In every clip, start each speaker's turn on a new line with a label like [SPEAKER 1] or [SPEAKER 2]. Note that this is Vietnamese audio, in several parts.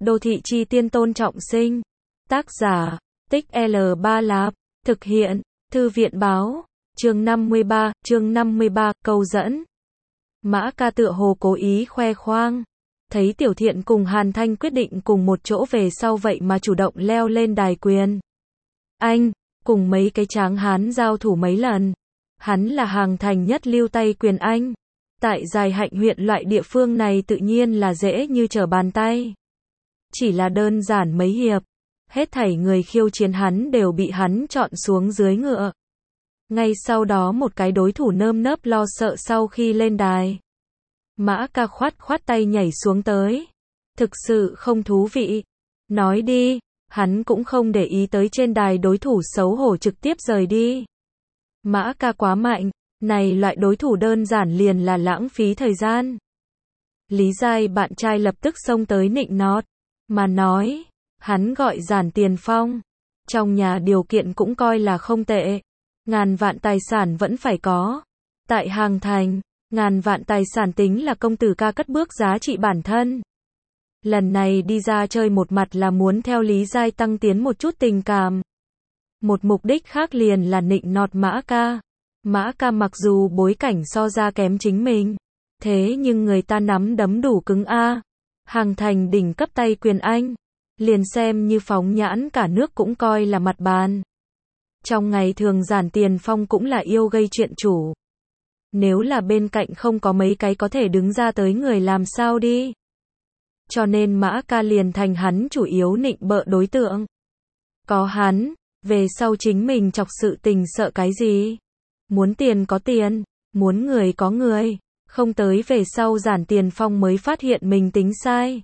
[SPEAKER 1] Đô thị chi tiên Tôn Trọng Sinh. Tác giả, Tích L3 Lạp. Thực hiện, Thư viện báo. Chương 53, câu dẫn. Mã Ca tựa hồ cố ý khoe khoang. Thấy Tiểu Thiện cùng Hàn Thanh quyết định cùng một chỗ về sau vậy mà chủ động leo lên đài quyền. Anh, cùng mấy cái tráng hán giao thủ mấy lần. Hắn là hàng thành nhất lưu tay quyền Anh. Tại Dài Hạnh huyện loại địa phương này tự nhiên là dễ như trở bàn tay. Chỉ là đơn giản mấy hiệp. Hết thảy người khiêu chiến hắn đều bị hắn chọn xuống dưới ngựa. Ngay sau đó một cái đối thủ nơm nớp lo sợ sau khi lên đài. Mã Ca khoát tay nhảy xuống tới. Thực sự không thú vị. Nói đi, hắn cũng không để ý tới trên đài đối thủ xấu hổ trực tiếp rời đi. Mã Ca quá mạnh, này loại đối thủ đơn giản liền là lãng phí thời gian. Lý Giai bạn trai lập tức xông tới nịnh nọt, mà nói, hắn gọi Giản Tiền Phong. Trong nhà điều kiện cũng coi là không tệ. Ngàn vạn tài sản vẫn phải có. Tại Hàng Thành, ngàn vạn tài sản tính là công tử ca cất bước giá trị bản thân. Lần này đi ra chơi một mặt là muốn theo Lý Giai tăng tiến một chút tình cảm. Một mục đích khác liền là nịnh nọt Mã Ca. Mã Ca mặc dù bối cảnh so ra kém chính mình, thế nhưng người ta nắm đấm đủ cứng a. Hàng Thành đỉnh cấp tay quyền Anh, liền xem như phóng nhãn cả nước cũng coi là mặt bàn. Trong ngày thường Giản Tiền Phong cũng là yêu gây chuyện chủ. Nếu là bên cạnh không có mấy cái có thể đứng ra tới người làm sao đi. Cho nên Mã Ca liền thành hắn chủ yếu nịnh bợ đối tượng. Có hắn, về sau chính mình chọc sự tình sợ cái gì? Muốn tiền có tiền, muốn người có người. Không tới về sau Giản Tiền Phong mới phát hiện mình tính sai.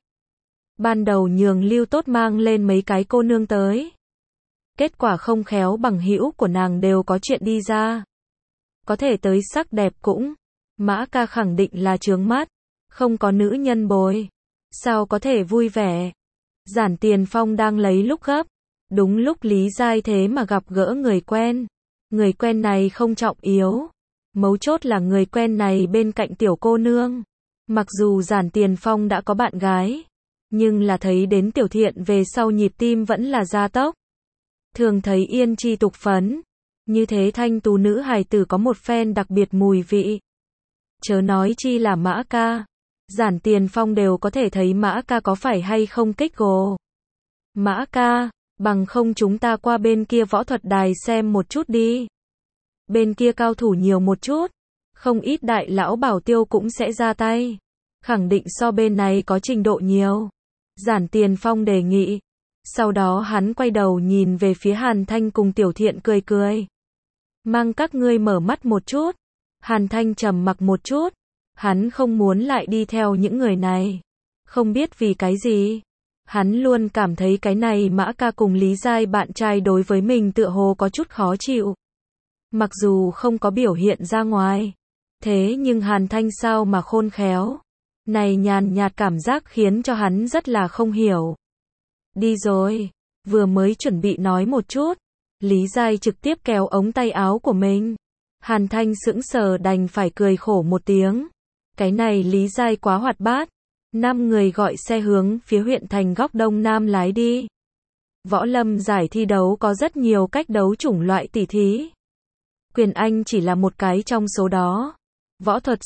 [SPEAKER 1] Ban đầu nhường Lưu Tốt mang lên mấy cái cô nương tới. Kết quả không khéo bằng hữu của nàng đều có chuyện đi ra. Có thể tới sắc đẹp cũng. Mã Ca khẳng định là chướng mắt. Không có nữ nhân bồi. Sao có thể vui vẻ? Giản Tiền Phong đang lấy lúc gấp. Đúng lúc Lý Giai thế mà gặp gỡ người quen. Người quen này không trọng yếu. Mấu chốt là người quen này bên cạnh tiểu cô nương. Mặc dù Giản Tiền Phong đã có bạn gái, nhưng là thấy đến Tiểu Thiện về sau nhịp tim vẫn là gia tốc. Thường thấy yên chi tục phấn. Như thế thanh tú nữ hài tử có một phen đặc biệt mùi vị. Chớ nói chi là Mã Ca. Giản Tiền Phong đều có thể thấy Mã Ca có phải hay không kích gồ. Mã Ca, bằng không chúng ta qua bên kia võ thuật đài xem một chút đi. Bên kia cao thủ nhiều một chút. Không ít đại lão bảo tiêu cũng sẽ ra tay. Khẳng định so bên này có trình độ nhiều. Giản Tiền Phong đề nghị. Sau đó hắn quay đầu nhìn về phía Hàn Thanh cùng Tiểu Thiện cười cười. Mang các ngươi mở mắt một chút. Hàn Thanh trầm mặc một chút. Hắn không muốn lại đi theo những người này. Không biết vì cái gì. Hắn luôn cảm thấy cái này Mã Ca cùng Lý Giai bạn trai đối với mình tựa hồ có chút khó chịu. Mặc dù không có biểu hiện ra ngoài. Thế nhưng Hàn Thanh sao mà khôn khéo. Này nhàn nhạt cảm giác khiến cho hắn rất là không hiểu. Đi rồi. Vừa mới chuẩn bị nói một chút. Lý Giai trực tiếp kéo ống tay áo của mình. Hàn Thanh sững sờ đành phải cười khổ một tiếng. Cái này Lý Giai quá hoạt bát. 5 người gọi xe hướng phía huyện thành góc đông nam lái đi. Võ lâm giải thi đấu có rất nhiều cách đấu chủng loại tỉ thí. Quyền Anh chỉ là một cái trong số đó. Võ thuật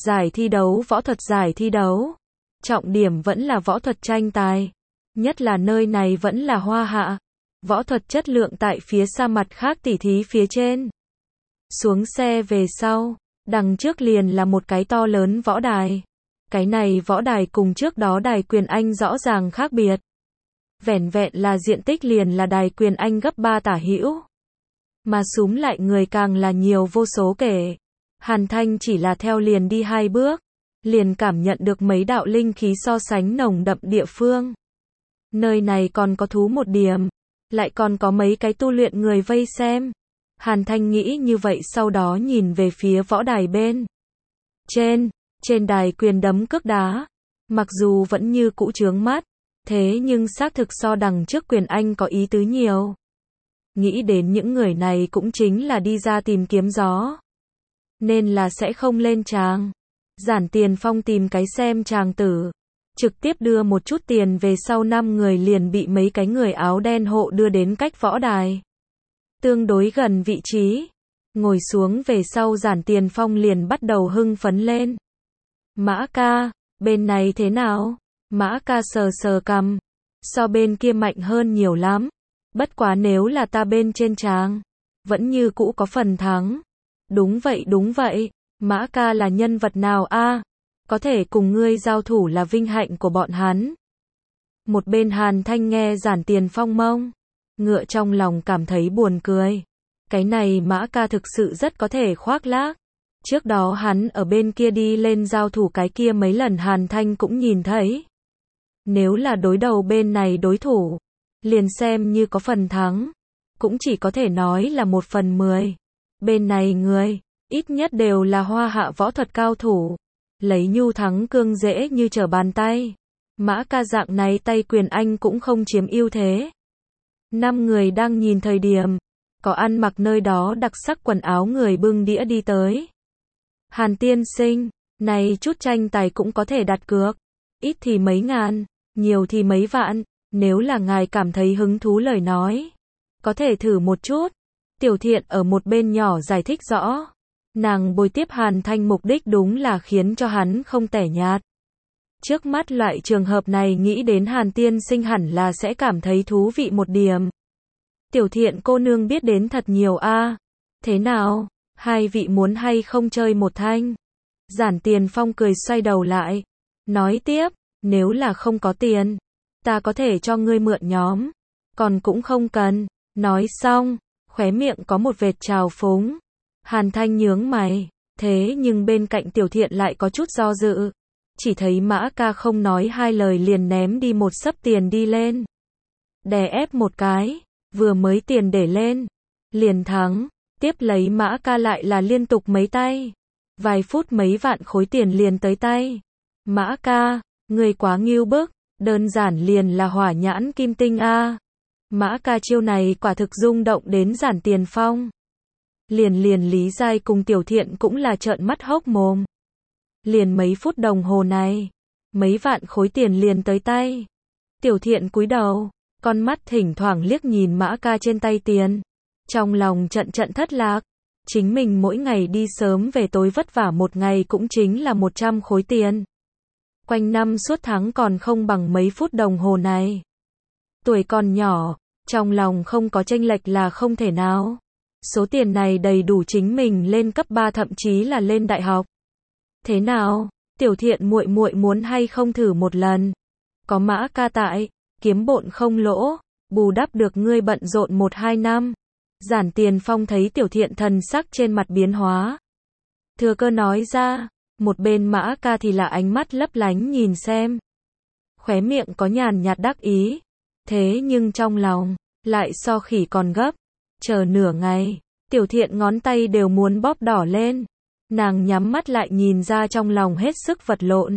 [SPEAKER 1] giải thi đấu. Trọng điểm vẫn là võ thuật tranh tài. Nhất là nơi này vẫn là Hoa Hạ. Võ thuật chất lượng tại phía xa mặt khác tỉ thí phía trên. Xuống xe về sau, đằng trước liền là một cái to lớn võ đài. Cái này võ đài cùng trước đó đài quyền Anh rõ ràng khác biệt. Vẻn vẹn là diện tích liền là đài quyền Anh gấp 3 tả hữu. Mà súm lại người càng là nhiều vô số kể. Hàn Thanh chỉ là theo liền đi 2 bước. Liền cảm nhận được mấy đạo linh khí so sánh nồng đậm địa phương. Nơi này còn có thú một điểm. Lại còn có mấy cái tu luyện người vây xem. Hàn Thanh nghĩ như vậy sau đó nhìn về phía võ đài bên. Trên đài quyền đấm cước đá. Mặc dù vẫn như cũ chướng mắt. Thế nhưng xác thực so đằng trước quyền Anh có ý tứ nhiều. Nghĩ đến những người này cũng chính là đi ra tìm kiếm gió. Nên là sẽ không lên tràng. Giản Tiền Phong tìm cái xem tràng tử. trực tiếp đưa một chút tiền về sau 5 người liền bị mấy cái người áo đen hộ đưa đến cách võ đài. Tương đối gần vị trí. Ngồi xuống về sau Giản Tiền Phong liền bắt đầu hưng phấn lên. Mã ca, bên này thế nào? Mã ca sờ sờ cằm. So bên kia mạnh hơn nhiều lắm. Bất quá nếu là ta bên trên tràng, vẫn như cũ có phần thắng. Đúng vậy. Mã ca là nhân vật nào a? Có thể cùng ngươi giao thủ là vinh hạnh của bọn hắn. Một bên Hàn Thanh nghe Giản Tiền Phong mông ngựa trong lòng cảm thấy buồn cười. Cái này Mã ca thực sự rất có thể khoác lác. Trước đó hắn ở bên kia đi lên giao thủ cái kia mấy lần Hàn Thanh cũng nhìn thấy. Nếu là đối đầu bên này đối thủ, liền xem như có phần thắng, cũng chỉ có thể nói là 1/10. Bên này người, ít nhất đều là hoa hạ võ thuật cao thủ. Lấy nhu thắng cương dễ như trở bàn tay. Mã ca dạng này tay quyền anh cũng không chiếm ưu thế. 5 người đang nhìn thời điểm, có ăn mặc nơi đó đặc sắc quần áo người bưng đĩa đi tới. Hàn tiên sinh, này chút tranh tài cũng có thể đặt cược. Ít thì mấy ngàn, nhiều thì mấy vạn, nếu là ngài cảm thấy hứng thú lời nói. Có thể thử một chút. Tiểu Thiện ở một bên nhỏ giải thích rõ. Nàng bồi tiếp Hàn Thanh mục đích đúng là khiến cho hắn không tẻ nhạt. Trước mắt loại trường hợp này nghĩ đến Hàn tiên sinh hẳn là sẽ cảm thấy thú vị một điểm. Tiểu Thiện cô nương biết đến thật nhiều a. Thế nào, hai vị muốn hay không chơi một thanh? Giản Tiền Phong cười xoay đầu lại. Nói tiếp, nếu là không có tiền, ta có thể cho ngươi mượn nhóm. Còn cũng không cần. Nói xong, khóe miệng có một vệt trào phúng. Hàn Thanh nhướng mày. Thế nhưng bên cạnh Tiểu Thiện lại có chút do dự. Chỉ thấy Mã ca không nói hai lời liền ném đi một xấp tiền đi lên. Đè ép một cái, vừa mới tiền để lên, liền thắng. Tiếp lấy Mã ca lại là liên tục mấy tay. Vài phút mấy vạn khối tiền liền tới tay. Mã ca, người quá ngưu bức, đơn giản liền là hỏa nhãn kim tinh a. Mã ca chiêu này quả thực rung động đến Giản Tiền Phong. Liền Lý Giai cùng Tiểu Thiện cũng là trợn mắt hốc mồm. Liền mấy phút đồng hồ này, mấy vạn khối tiền liền tới tay. Tiểu Thiện cúi đầu, con mắt thỉnh thoảng liếc nhìn Mã ca trên tay tiền. Trong lòng trận thất lạc. Chính mình mỗi ngày đi sớm về tối vất vả một ngày cũng chính là 100 khối tiền. Quanh năm suốt tháng còn không bằng mấy phút đồng hồ này. Tuổi còn nhỏ, trong lòng không có chênh lệch là không thể nào. Số tiền này đầy đủ chính mình lên cấp 3 thậm chí là lên đại học. Thế nào, Tiểu Thiện muội muội muốn hay không thử một lần? Có Mã ca tại, kiếm bộn không lỗ, bù đắp được ngươi bận rộn 1-2 năm. Giản Tiền Phong thấy Tiểu Thiện thần sắc trên mặt biến hóa. Thừa cơ nói ra, một bên Mã ca thì là ánh mắt lấp lánh nhìn xem. Khóe miệng có nhàn nhạt đắc ý. Thế nhưng trong lòng, lại so khỉ còn gấp. Chờ nửa ngày, Tiểu Thiện ngón tay đều muốn bóp đỏ lên. Nàng nhắm mắt lại nhìn ra trong lòng hết sức vật lộn.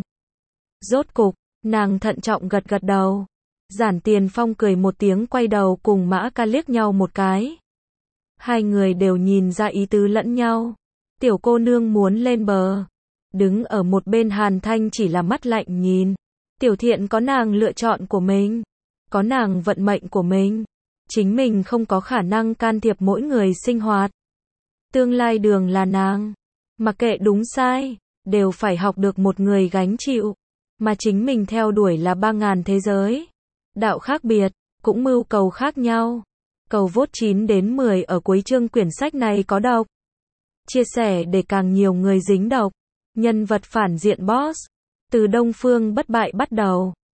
[SPEAKER 1] Rốt cục, nàng thận trọng gật đầu. Giản Tiền Phong cười một tiếng quay đầu cùng Mã ca liếc nhau một cái. Hai người đều nhìn ra ý tứ lẫn nhau. Tiểu cô nương muốn lên bờ. Đứng ở một bên Hàn Thanh chỉ là mắt lạnh nhìn. Tiểu Thiện có nàng lựa chọn của mình. Có nàng vận mệnh của mình. Chính mình không có khả năng can thiệp mỗi người sinh hoạt. Tương lai đường là nàng. Mặc kệ đúng sai, đều phải học được một người gánh chịu. Mà chính mình theo đuổi là 3.000 thế giới. Đạo khác biệt, cũng mưu cầu khác nhau. Cầu vote 9 đến 10 ở cuối chương quyển sách này có độc. Chia sẻ để càng nhiều người dính độc. Nhân vật phản diện boss. Từ Đông Phương bất bại bắt đầu.